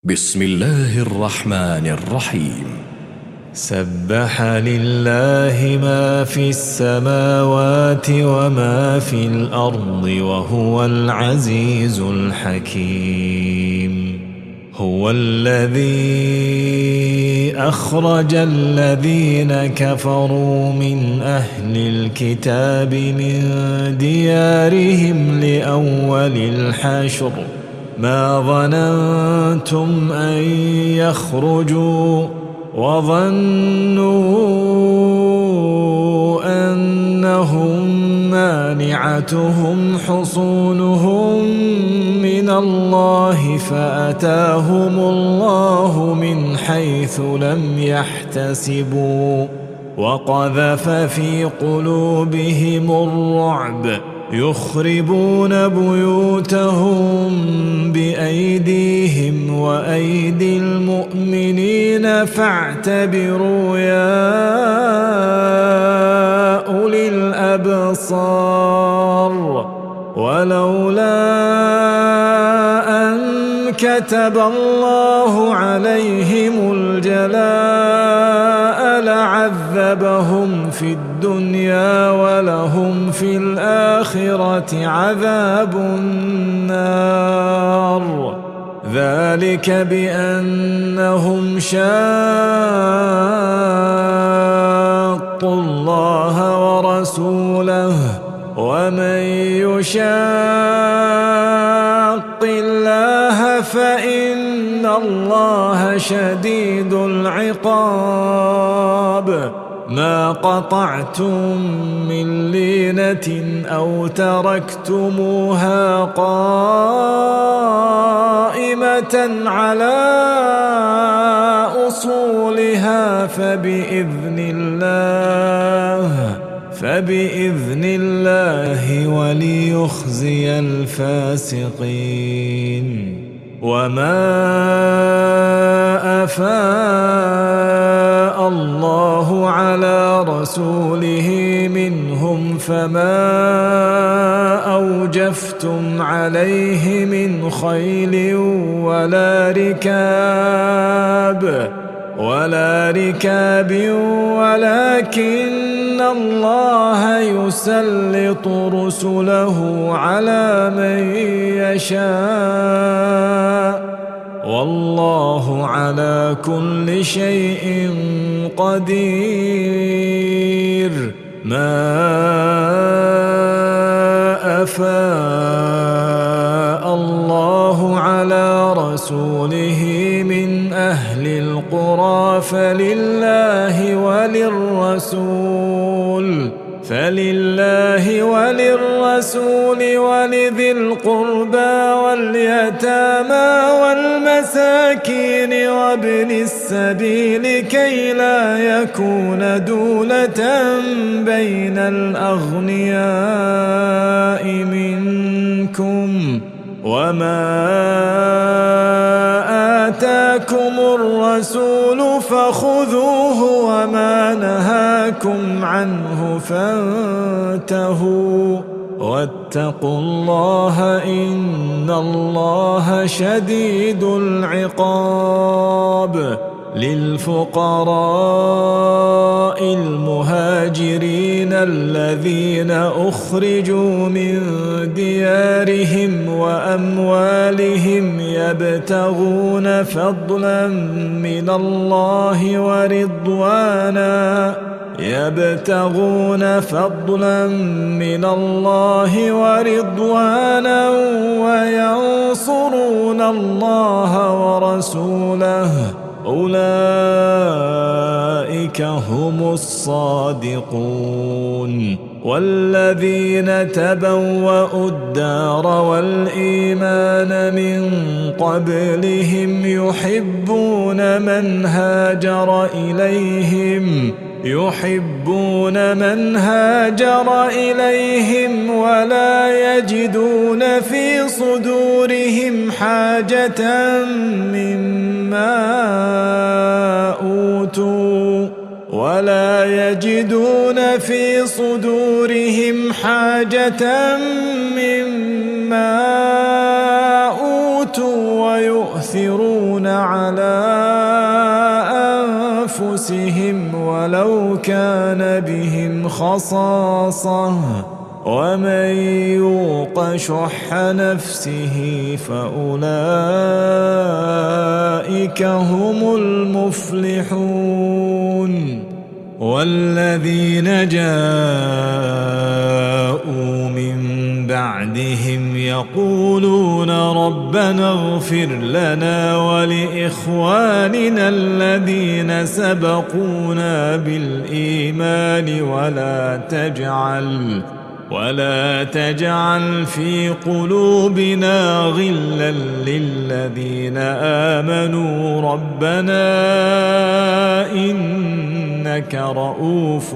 بسم الله الرحمن الرحيم. سبح لله ما في السماوات وما في الأرض وهو العزيز الحكيم. هو الذي أخرج الذين كفروا من أهل الكتاب من ديارهم لأول الحشر ما ظننتم أن يخرجوا وظنوا أنهم مانعتهم حصونهم من الله فأتاهم الله من حيث لم يحتسبوا وقذف في قلوبهم الرعب يخربون بيوتهم بأيديهم وأيدي المؤمنين فاعتبروا يا أولي الأبصار. ولولا أن كتب الله عليهم الجلاء لعذبهم في الدنيا ولهم في الآخرة عذاب النار. ذلك بأنهم شاقوا الله ورسوله ومن يشاق الله فإن الله شديد العقاب. ما قطعتم من لينة أو تركتموها قائمة على أصولها فبإذن الله وليخزي الفاسقين. وما أفاء الله على رسوله منهم فما أوجفتم عليه من خيل ولا ركاب ولكن الله يسلط رسله على من يشاء والله على كل شيء قدير. ما أفاء الله على رسوله من أهل القرى فلله وللرسول ولذي القربى واليتامى والمساكين وابن السبيل كي لا يكون دولة بين الأغنياء منكم. وما آتاكم الرسول فخذوه وما نهاكم عنه فانتهوا واتقوا الله إن الله شديد العقاب. للفقراء المهاجرين الذين أخرجوا من ديارهم وأموالهم يبتغون فضلا من الله ورضوانا وينصرون الله ورسوله أولئك هم الصادقون. والذين تبوأوا الدار والإيمان من قبلهم يحبون من هاجر إليهم ولا يجدون في صدورهم حاجة مما أوتوا ويؤثرون على أنفسهم ولو كان بهم خصاصة ومن يوق شح نفسه فأولئك هم المفلحون والذين جاءوا من بعدهم يقولون ربنا اغفر لنا ولإخواننا الذين سبقونا بالإيمان ولا تجعل في قلوبنا غلا للذين آمنوا ربنا إنك رؤوف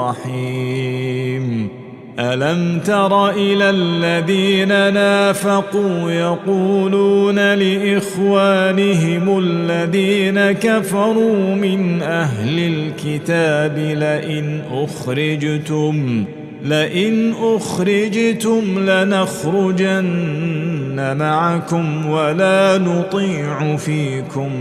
رحيم ألم تر إلى الذين نافقوا يقولون لإخوانهم الذين كفروا من أهل الكتاب لئن أخرجتم لنخرجن معكم ولا نطيع فيكم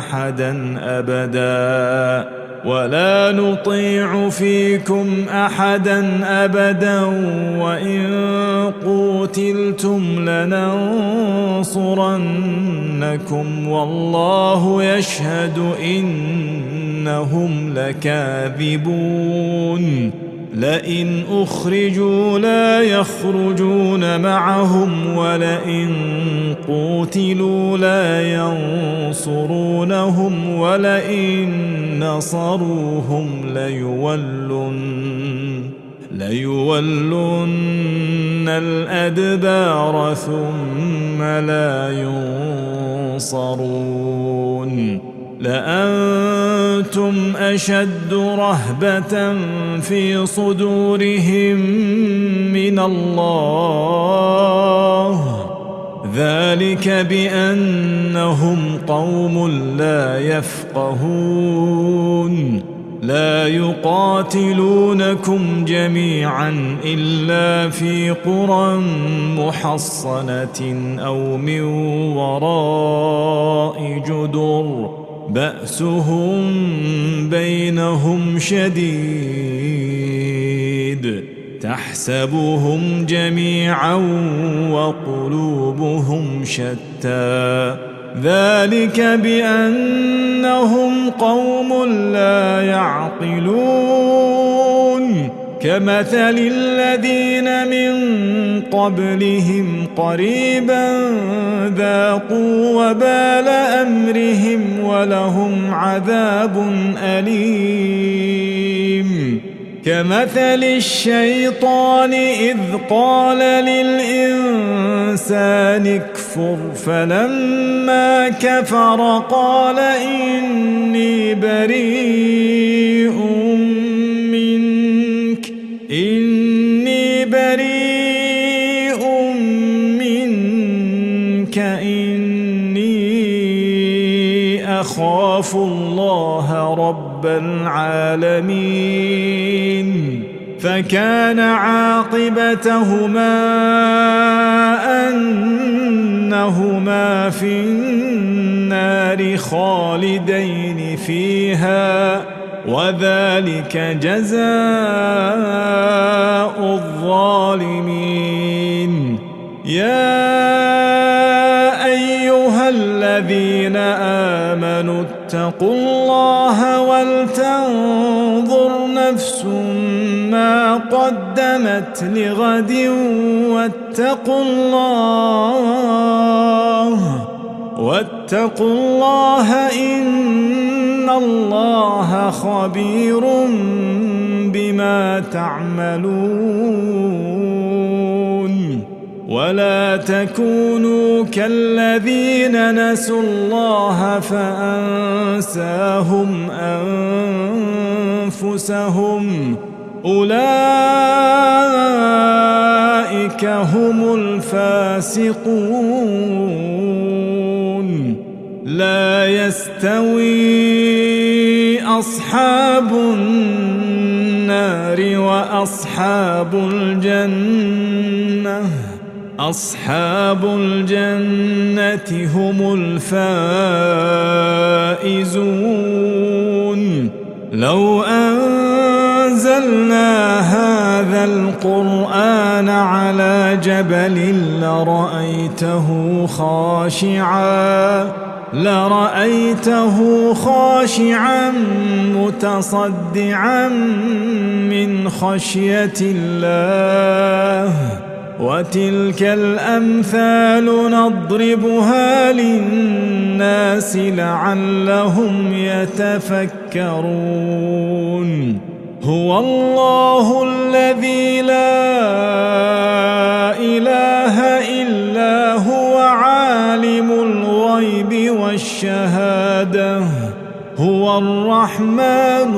أحدا أبدا وإن قوتلتم لننصرنكم والله يشهد إنهم لكاذبون لئن أخرجوا لا يخرجون معهم ولئن قوتلوا لا ينصرونهم ولئن نصروهم ليولن الأدبار ثم لا ينصرون لأنتم أشد رهبة في صدورهم من الله ذلك بأنهم قوم لا يفقهون لا يقاتلونكم جميعا إلا في قرى محصنة أو من وراء جدر بأسهم بينهم شديد تحسبهم جميعا وقلوبهم شتى ذلك بأنهم قوم لا يعقلون كمثل الذين من قبلهم قريبا ذاقوا وبال أمرهم ولهم عذاب أليم كمثل الشيطان إذ قال للإنسان اكفر فلما كفر قال إني بريء منك إني أخاف الله رب العالمين فكان عاقبتهما أنهما في النار خالدين فيها وذلك جزاء الظالمين يا أيها الذين آمنوا اتقوا الله ولتنظر نفس ما قدمت لغد واتقوا الله إن الله خبير بما تعملون ولا تكونوا كالذين نسوا الله فأنساهم أنفسهم أولئك هم الفاسقون لا يستوي أصحاب النار وأصحاب الجنة أصحاب الجنة هم الفائزون لو أنزلنا هذا القرآن على جبل لرأيته خاشعا متصدعا من خشية الله وتلك الأمثال نضربها للناس لعلهم يتفكرون هو الله الذي لا إله إلا هو عالم الغيب والشهادة هو الرحمن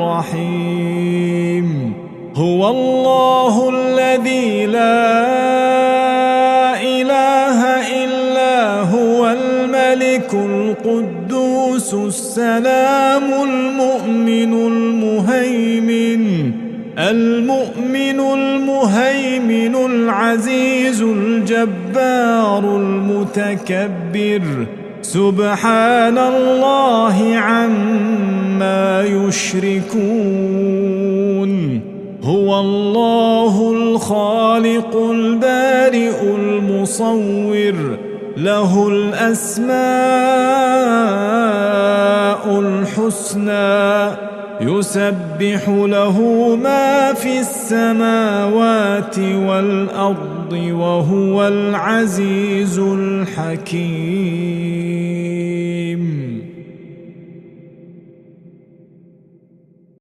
الرحيم هو الله الذي لا إله إلا هو الملك القدوس السلام المؤمن المهيمن العزيز الجبار المتكبر سبحان الله عما يشركون هو الله الخالق البارئ المصور له الأسماء الحسنى يسبح له ما في السماوات والأرض وهو العزيز الحكيم.